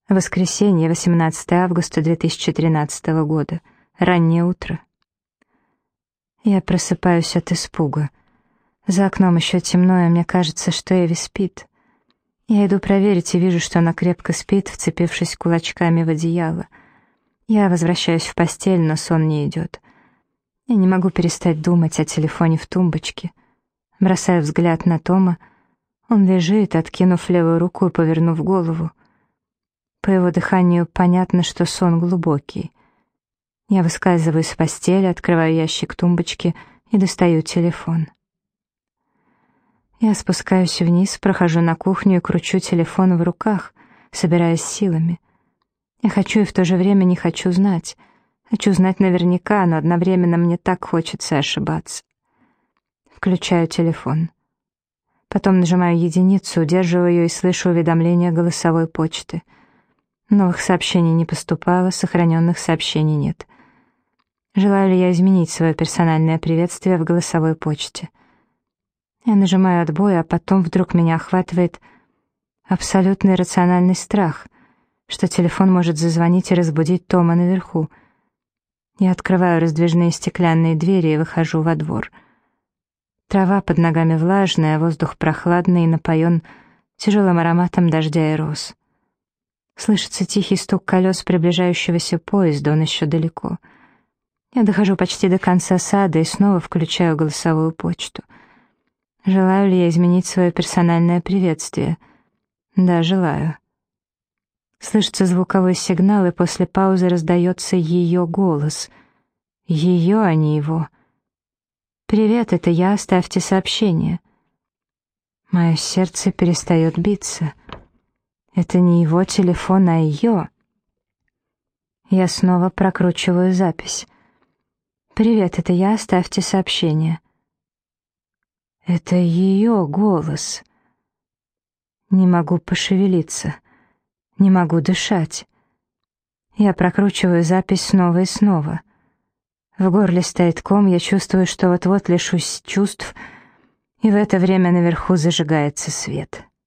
Воскресенье, 18 августа 2013 года. Раннее утро. Я просыпаюсь от испуга. За окном еще темно, и мне кажется, что Эви спит. Я иду проверить и вижу, что она крепко спит, вцепившись кулачками в одеяло. Я возвращаюсь в постель, но сон не идет. Я не могу перестать думать о телефоне в тумбочке. Бросаю взгляд на Тома. Он лежит, откинув левую руку и повернув голову. По его дыханию понятно, что сон глубокий. Я выскальзываю из постели, открываю ящик тумбочки и достаю телефон. Я спускаюсь вниз, прохожу на кухню и кручу телефон в руках, собираясь силами. Я хочу и в то же время не хочу знать. Хочу знать наверняка, но одновременно мне так хочется ошибаться. Включаю телефон. Потом нажимаю единицу, удерживаю ее и слышу уведомление голосовой почты. Новых сообщений не поступало, сохраненных сообщений нет. Желаю ли я изменить свое персональное приветствие в голосовой почте? Я нажимаю отбой, а потом вдруг меня охватывает абсолютный рациональный страх, что телефон может зазвонить и разбудить Тома наверху. Я открываю раздвижные стеклянные двери и выхожу во двор. Трава под ногами влажная, воздух прохладный и напоен тяжелым ароматом дождя и роз. Слышится тихий стук колес приближающегося поезда, он еще далеко. Я дохожу почти до конца сада и снова включаю голосовую почту. Желаю ли я изменить свое персональное приветствие? Да, желаю. Слышится звуковой сигнал, и после паузы раздается ее голос. Ее, а не его. «Привет, это я, оставьте сообщение». Мое сердце перестает биться. Это не его телефон, а ее. Я снова прокручиваю запись. «Привет, это я, оставьте сообщение». Это ее голос. Не могу пошевелиться. Не могу дышать. Я прокручиваю запись снова и снова. В горле стоит ком, я чувствую, что вот-вот лишусь чувств, и в это время наверху зажигается свет.